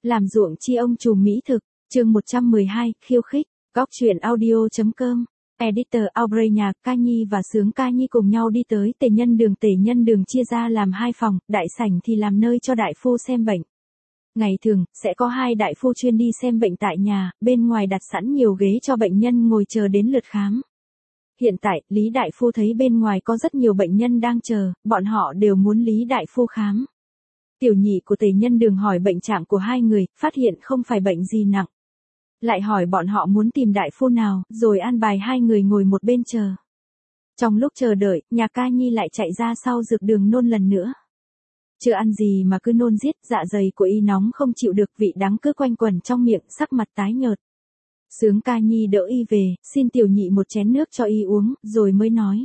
Làm ruộng chi ông trùm mỹ thực, chương 112, khiêu khích, góc truyện audio.com. Editor Aubrey. Nhạc Ca Nhi và Sướng Ca Nhi cùng nhau đi tới Tề Nhân Đường. Tề Nhân Đường chia ra làm hai phòng, đại sảnh thì làm nơi cho đại phu xem bệnh. Ngày thường, sẽ có hai đại phu chuyên đi xem bệnh tại nhà, bên ngoài đặt sẵn nhiều ghế cho bệnh nhân ngồi chờ đến lượt khám. Hiện tại, Lý Đại Phu thấy bên ngoài có rất nhiều bệnh nhân đang chờ, bọn họ đều muốn Lý Đại Phu khám. Tiểu nhị của Tề Nhân Đường hỏi bệnh trạng của hai người, phát hiện không phải bệnh gì nặng. Lại hỏi bọn họ muốn tìm đại phu nào, rồi an bài hai người ngồi một bên chờ. Trong lúc chờ đợi, Nhạc Ca Nhi lại chạy ra sau dược đường nôn lần nữa. Chưa ăn gì mà cứ nôn giết, dạ dày của y nóng không chịu được, vị đắng cứ quanh quẩn trong miệng, sắc mặt tái nhợt. Sướng Ca Nhi đỡ y về, xin tiểu nhị một chén nước cho y uống, rồi mới nói.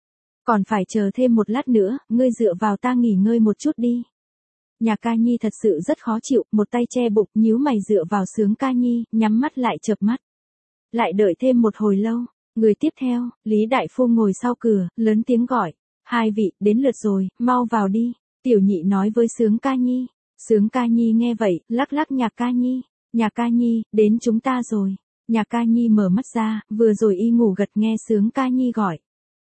Còn phải chờ thêm một lát nữa, ngươi dựa vào ta nghỉ ngơi một chút đi. Nhạc Ca Nhi thật sự rất khó chịu, một tay che bụng, nhíu mày dựa vào Sướng Ca Nhi, nhắm mắt lại chợp mắt. Lại đợi thêm một hồi lâu, người tiếp theo, Lý Đại Phu ngồi sau cửa, lớn tiếng gọi. Hai vị, đến lượt rồi, mau vào đi. Tiểu nhị nói với Sướng Ca Nhi. Sướng Ca Nhi nghe vậy, lắc lắc Nhạc Ca Nhi. Nhạc Ca Nhi, đến chúng ta rồi. Nhạc Ca Nhi mở mắt ra, vừa rồi y ngủ gật nghe Sướng Ca Nhi gọi.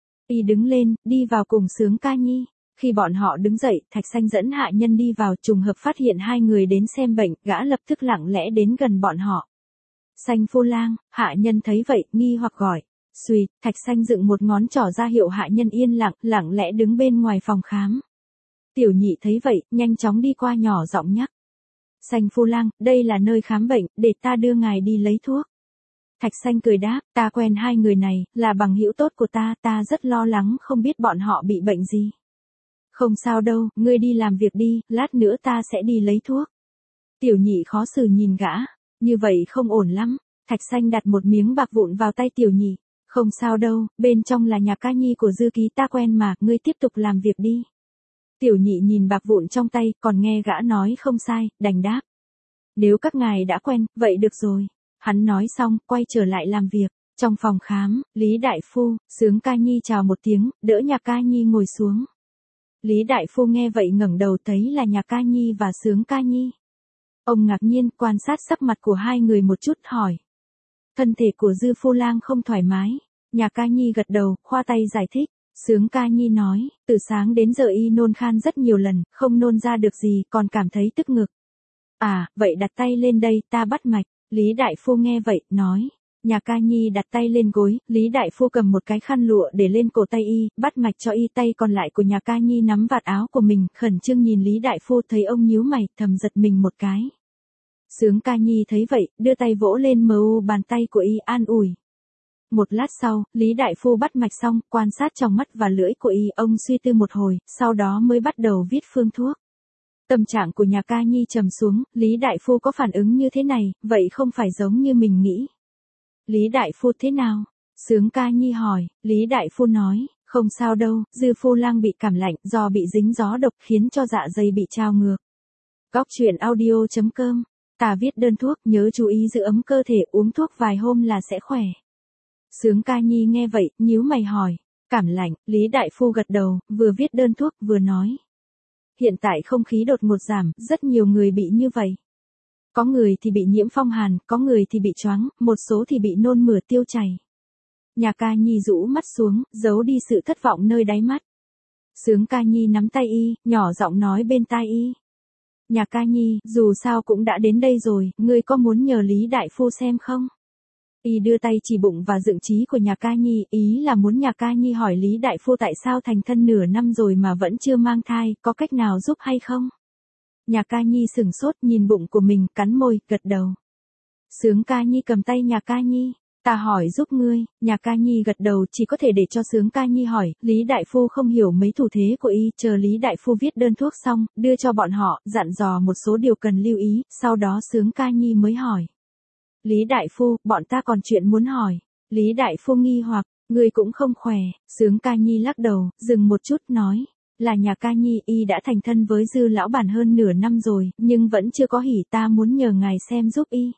Y đứng lên, đi vào cùng Sướng Ca Nhi. Khi bọn họ đứng dậy, Thạch Sanh dẫn hạ nhân đi vào, trùng hợp phát hiện hai người đến xem bệnh, gã lập tức lặng lẽ đến gần bọn họ. Sanh phu lang, hạ nhân thấy vậy, nghi hoặc gọi. Xuy, Thạch Sanh dựng một ngón trỏ ra hiệu hạ nhân yên lặng, lặng lẽ đứng bên ngoài phòng khám. Tiểu nhị thấy vậy, nhanh chóng đi qua nhỏ giọng nhắc. Sanh phu lang, đây là nơi khám bệnh, để ta đưa ngài đi lấy thuốc. Thạch Sanh cười đáp, ta quen hai người này, là bằng hữu tốt của ta, ta rất lo lắng không biết bọn họ bị bệnh gì. Không sao đâu, ngươi đi làm việc đi, lát nữa ta sẽ đi lấy thuốc. Tiểu nhị khó xử nhìn gã, như vậy không ổn lắm. Thạch Sanh đặt một miếng bạc vụn vào tay tiểu nhị. Không sao đâu, bên trong là Nhạc Ca Nhi của Dư Ký ta quen mà, ngươi tiếp tục làm việc đi. Tiểu nhị nhìn bạc vụn trong tay, còn nghe gã nói không sai, đành đáp. Nếu các ngài đã quen, vậy được rồi. Hắn nói xong, quay trở lại làm việc. Trong phòng khám, Lý Đại Phu, Sướng Ca Nhi chào một tiếng, đỡ Nhạc Ca Nhi ngồi xuống. Lý Đại Phu nghe vậy ngẩng đầu thấy là Nhạc Ca Nhi và Sướng Ca Nhi. Ông ngạc nhiên quan sát sắc mặt của hai người một chút hỏi. Thân thể của Dư Phu Lang không thoải mái. Nhạc Ca Nhi gật đầu, khoa tay giải thích. Sướng Ca Nhi nói, từ sáng đến giờ y nôn khan rất nhiều lần, không nôn ra được gì, còn cảm thấy tức ngực. À, vậy đặt tay lên đây, ta bắt mạch. Lý Đại Phu nghe vậy, nói. Nhạc Ca Nhi đặt tay lên gối, Lý Đại Phu cầm một cái khăn lụa để lên cổ tay y, bắt mạch cho y. Tay còn lại của Nhạc Ca Nhi nắm vạt áo của mình, khẩn trương nhìn Lý Đại Phu, thấy ông nhíu mày, thầm giật mình một cái. Sướng Ca Nhi thấy vậy, đưa tay vỗ lên bàn tay của y, an ủi. Một lát sau, Lý Đại Phu bắt mạch xong, quan sát trong mắt và lưỡi của y, ông suy tư một hồi, sau đó mới bắt đầu viết phương thuốc. Tâm trạng của Nhạc Ca Nhi trầm xuống, Lý Đại Phu có phản ứng như thế này, vậy không phải giống như mình nghĩ. Lý Đại Phu thế nào? Sướng Ca Nhi hỏi. Lý Đại Phu nói, không sao đâu, Dư Phu Lang bị cảm lạnh, do bị dính gió độc khiến cho dạ dày bị trào ngược. Góc truyện audio.com. Ta viết đơn thuốc, nhớ chú ý giữ ấm cơ thể, uống thuốc vài hôm là sẽ khỏe. Sướng Ca Nhi nghe vậy, nhíu mày hỏi. Cảm lạnh, Lý Đại Phu gật đầu, vừa viết đơn thuốc, vừa nói. Hiện tại không khí đột ngột giảm, rất nhiều người bị như vậy. Có người thì bị nhiễm phong hàn, có người thì bị choáng, một số thì bị nôn mửa tiêu chảy. Nhạc Ca Nhi rũ mắt xuống, giấu đi sự thất vọng nơi đáy mắt. Sướng Ca Nhi nắm tay y, nhỏ giọng nói bên tai y. Nhạc Ca Nhi, dù sao cũng đã đến đây rồi, ngươi có muốn nhờ Lý Đại Phu xem không? Y đưa tay chỉ bụng và dựng trí của Nhạc Ca Nhi, ý là muốn Nhạc Ca Nhi hỏi Lý Đại Phu tại sao thành thân nửa năm rồi mà vẫn chưa mang thai, có cách nào giúp hay không? Nhạc Ca Nhi sửng sốt nhìn bụng của mình, cắn môi, gật đầu. Sướng Ca Nhi cầm tay Nhạc Ca Nhi. Ta hỏi giúp ngươi. Nhạc Ca Nhi gật đầu, chỉ có thể để cho Sướng Ca Nhi hỏi. Lý Đại Phu không hiểu mấy thủ thế của y, chờ Lý Đại Phu viết đơn thuốc xong, đưa cho bọn họ, dặn dò một số điều cần lưu ý, sau đó Sướng Ca Nhi mới hỏi. Lý Đại Phu, bọn ta còn chuyện muốn hỏi. Lý Đại Phu nghi hoặc, ngươi cũng không khỏe. Sướng Ca Nhi lắc đầu, dừng một chút, nói. Là Nhạc Ca Nhi, y đã thành thân với Dư lão bản hơn nửa năm rồi, nhưng vẫn chưa có hỉ, ta muốn nhờ ngài xem giúp y.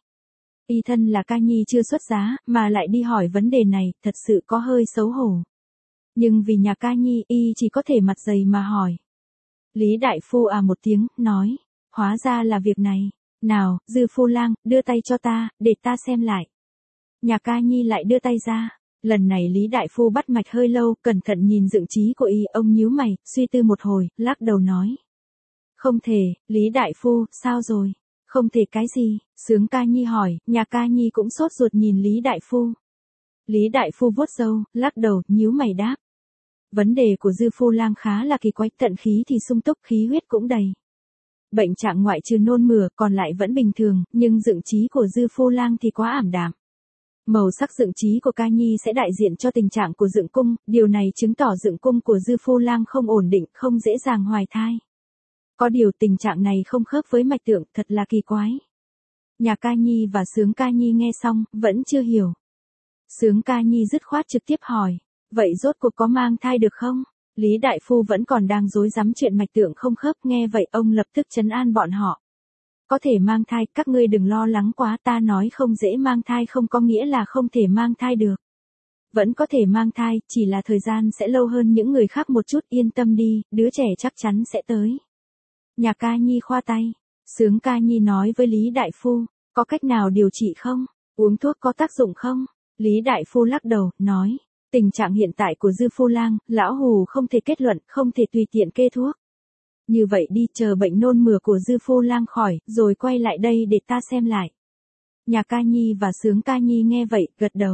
Y thân là Ca Nhi chưa xuất giá, mà lại đi hỏi vấn đề này, thật sự có hơi xấu hổ. Nhưng vì Nhạc Ca Nhi, y chỉ có thể mặt dày mà hỏi. Lý Đại Phu à một tiếng, nói. Hóa ra là việc này. Nào, Dư Phu Lang, đưa tay cho ta, để ta xem lại. Nhà Ca Nhi lại đưa tay ra. Lần này Lý Đại Phu bắt mạch hơi lâu, cẩn thận nhìn dựng trí của y, ông nhíu mày, suy tư một hồi, lắc đầu nói. Không thể, Lý Đại Phu, sao rồi? Không thể cái gì? Sướng Ca Nhi hỏi, nhà Ca Nhi cũng sốt ruột nhìn Lý Đại Phu. Lý Đại Phu vuốt râu, lắc đầu, nhíu mày đáp. Vấn đề của Dư Phu Lang khá là kỳ quái, tận khí thì sung túc, khí huyết cũng đầy. Bệnh trạng ngoại trừ nôn mửa, còn lại vẫn bình thường, nhưng dựng trí của Dư Phu Lang thì quá ảm đạm. Màu sắc dựng trí của Ca Nhi sẽ đại diện cho tình trạng của dựng cung, điều này chứng tỏ dựng cung của Dư Phu Lang không ổn định, không dễ dàng hoài thai. Có điều tình trạng này không khớp với mạch tượng, thật là kỳ quái. Nhà Ca Nhi và Sướng Ca Nhi nghe xong, vẫn chưa hiểu. Sướng Ca Nhi dứt khoát trực tiếp hỏi, vậy rốt cuộc có mang thai được không? Lý Đại Phu vẫn còn đang rối rắm chuyện mạch tượng không khớp, nghe vậy ông lập tức trấn an bọn họ. Có thể mang thai, các ngươi đừng lo lắng quá, ta nói không dễ mang thai không có nghĩa là không thể mang thai được. Vẫn có thể mang thai, chỉ là thời gian sẽ lâu hơn những người khác một chút, yên tâm đi, đứa trẻ chắc chắn sẽ tới. Nhà Ca Nhi khoa tay. Sướng Ca Nhi nói với Lý Đại Phu, có cách nào điều trị không? Uống thuốc có tác dụng không? Lý Đại Phu lắc đầu, nói, tình trạng hiện tại của Dư Phu Lang, lão hù không thể kết luận, không thể tùy tiện kê thuốc. Như vậy đi, chờ bệnh nôn mửa của Dư Phu Lang khỏi, rồi quay lại đây để ta xem lại. Nhà Ca Nhi và Sướng Ca Nhi nghe vậy, gật đầu.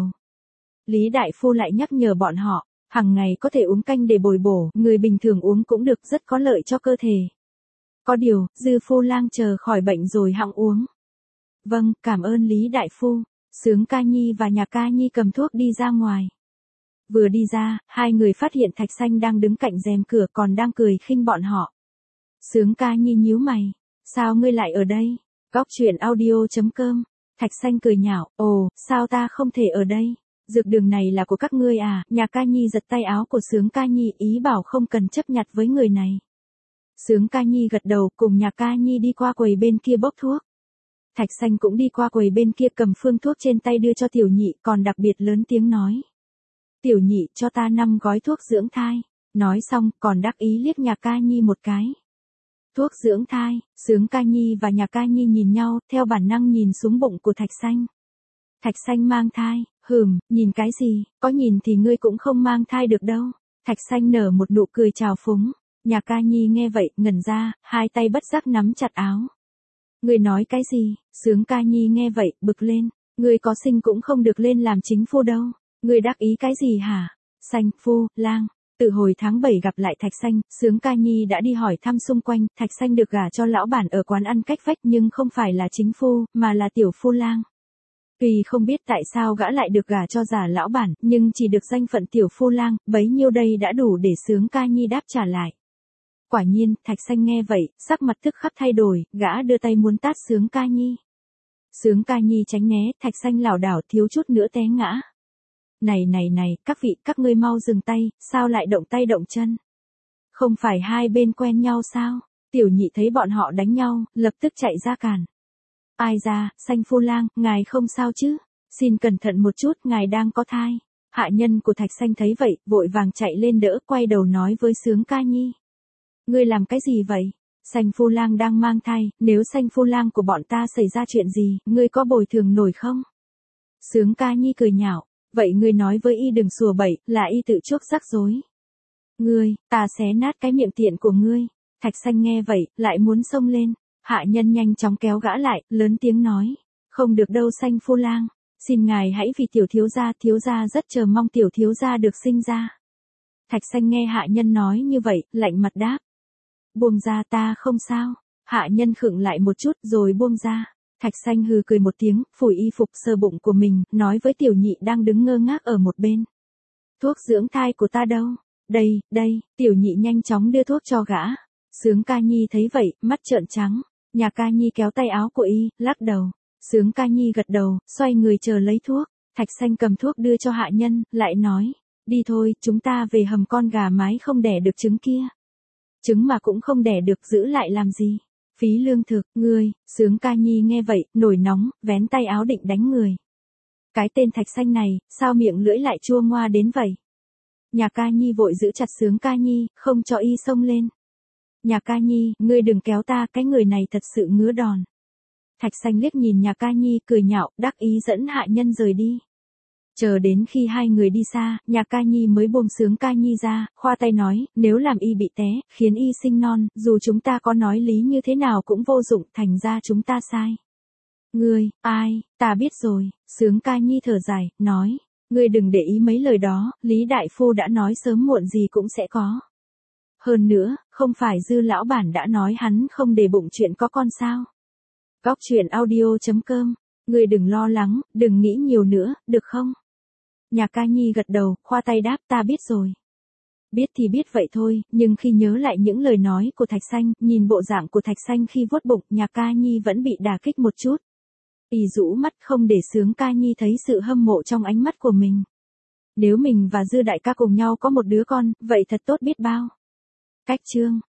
Lý Đại Phu lại nhắc nhở bọn họ, hàng ngày có thể uống canh để bồi bổ, người bình thường uống cũng được, rất có lợi cho cơ thể. Có điều, Dư Phu Lang chờ khỏi bệnh rồi hẵng uống. Vâng, cảm ơn Lý Đại Phu. Sướng Ca Nhi và Nhà Ca Nhi cầm thuốc đi ra ngoài. Vừa đi ra, hai người phát hiện Thạch Xanh đang đứng cạnh rèm cửa còn đang cười khinh bọn họ. Sướng Ca Nhi nhíu mày. Sao ngươi lại ở đây? Góc truyện audio.com. Thạch Xanh cười nhạo, ồ, sao ta không thể ở đây? Dược đường này là của các ngươi à? Nhà Ca Nhi giật tay áo của Sướng Ca Nhi, ý bảo không cần chấp nhặt với người này. Sướng Ca Nhi gật đầu, cùng Nhà Ca Nhi đi qua quầy bên kia bốc thuốc. Thạch Xanh cũng đi qua quầy bên kia cầm phương thuốc trên tay đưa cho Tiểu Nhị, còn đặc biệt lớn tiếng nói. Tiểu Nhị, cho ta 5 gói thuốc dưỡng thai. Nói xong, còn đắc ý liếc Nhà Ca Nhi một cái. Thuốc dưỡng thai, Sướng Ca Nhi và Nhà Ca Nhi nhìn nhau, theo bản năng nhìn xuống bụng của Thạch Xanh. Thạch Xanh mang thai, nhìn cái gì, có nhìn thì ngươi cũng không mang thai được đâu. Thạch Xanh nở một nụ cười trào phúng. Nhà Ca Nhi nghe vậy, ngẩn ra, hai tay bất giác nắm chặt áo. Ngươi nói cái gì? Sướng Ca Nhi nghe vậy, bực lên. Ngươi có sinh cũng không được lên làm chính phu đâu. Ngươi đắc ý cái gì hả? Xanh, Phu, Lang. Từ hồi tháng 7 gặp lại Thạch Xanh, Sướng Ca Nhi đã đi hỏi thăm xung quanh, Thạch Xanh được gả cho lão bản ở quán ăn cách vách nhưng không phải là chính phu, mà là tiểu phu lang. Tuy không biết tại sao gã lại được gả cho giả lão bản, nhưng chỉ được danh phận tiểu phu lang, bấy nhiêu đây đã đủ để Sướng Ca Nhi đáp trả lại. Quả nhiên, Thạch Xanh nghe vậy, sắc mặt tức khắc thay đổi, gã đưa tay muốn tát Sướng Ca Nhi. Sướng Ca Nhi tránh né, Thạch Xanh lảo đảo thiếu chút nữa té ngã. Này, các vị, các ngươi mau dừng tay, sao lại động tay động chân? Không phải hai bên quen nhau sao? Tiểu Nhị thấy bọn họ đánh nhau, lập tức chạy ra cản. Ai ra, Xanh Phu Lang, ngài không sao chứ? Xin cẩn thận một chút, ngài đang có thai. Hạ nhân của Thạch Xanh thấy vậy, vội vàng chạy lên đỡ, quay đầu nói với Sướng Ca Nhi. Ngươi làm cái gì vậy? Xanh Phu Lang đang mang thai, nếu Xanh Phu Lang của bọn ta xảy ra chuyện gì, ngươi có bồi thường nổi không? Sướng Ca Nhi cười nhạo. Vậy ngươi nói với y đừng sủa bậy, là y tự chuốc rắc rối. Ngươi, ta xé nát cái miệng tiện của ngươi. Thạch Xanh nghe vậy, lại muốn xông lên. Hạ nhân nhanh chóng kéo gã lại, lớn tiếng nói. Không được đâu Xanh Phu Lang. Xin ngài hãy vì tiểu thiếu gia rất chờ mong tiểu thiếu gia được sinh ra. Thạch Xanh nghe hạ nhân nói như vậy, lạnh mặt đáp. Buông ra, ta không sao. Hạ nhân khựng lại một chút rồi buông ra. Thạch Xanh hừ cười một tiếng, phủi y phục sờ bụng của mình, nói với Tiểu Nhị đang đứng ngơ ngác ở một bên. Thuốc dưỡng thai của ta đâu? Đây, Tiểu Nhị nhanh chóng đưa thuốc cho gã. Sướng Ca Nhi thấy vậy, mắt trợn trắng. Nhà Ca Nhi kéo tay áo của y, lắc đầu. Sướng Ca Nhi gật đầu, xoay người chờ lấy thuốc. Thạch Xanh cầm thuốc đưa cho hạ nhân, lại nói. Đi thôi, chúng ta về hầm con gà mái không đẻ được trứng kia. Trứng mà cũng không đẻ được giữ lại làm gì? Phí lương thực, ngươi. Sướng Ca Nhi nghe vậy, nổi nóng, vén tay áo định đánh người. Cái tên Thạch Xanh này, sao miệng lưỡi lại chua ngoa đến vậy? Nhà Ca Nhi vội giữ chặt Sướng Ca Nhi, không cho y xông lên. Nhà Ca Nhi, ngươi đừng kéo ta, cái người này thật sự ngứa đòn. Thạch Xanh liếc nhìn nhà ca nhi cười nhạo, đắc ý dẫn hạ nhân rời đi. Chờ đến khi hai người đi xa, nhà ca nhi mới buông sướng ca nhi ra, khoa tay nói, nếu làm y bị té, khiến y sinh non, dù chúng ta có nói lý như thế nào cũng vô dụng, thành ra chúng ta sai. Ngươi, ai, ta biết rồi, sướng ca nhi thở dài, nói, ngươi đừng để ý mấy lời đó, Lý Đại Phu đã nói sớm muộn gì cũng sẽ có. Hơn nữa, không phải Dư lão bản đã nói hắn không để bụng chuyện có con sao. Góc truyện audio.com, ngươi đừng lo lắng, đừng nghĩ nhiều nữa, được không? Nhà ca nhi gật đầu, khoa tay đáp ta biết rồi. Biết thì biết vậy thôi, nhưng khi nhớ lại những lời nói của Thạch Xanh, nhìn bộ dạng của Thạch Xanh khi vuốt bụng, nhà ca nhi vẫn bị đả kích một chút. Y rũ mắt không để sướng ca nhi thấy sự hâm mộ trong ánh mắt của mình. Nếu mình và Dư đại ca cùng nhau có một đứa con, vậy thật tốt biết bao. Cách chương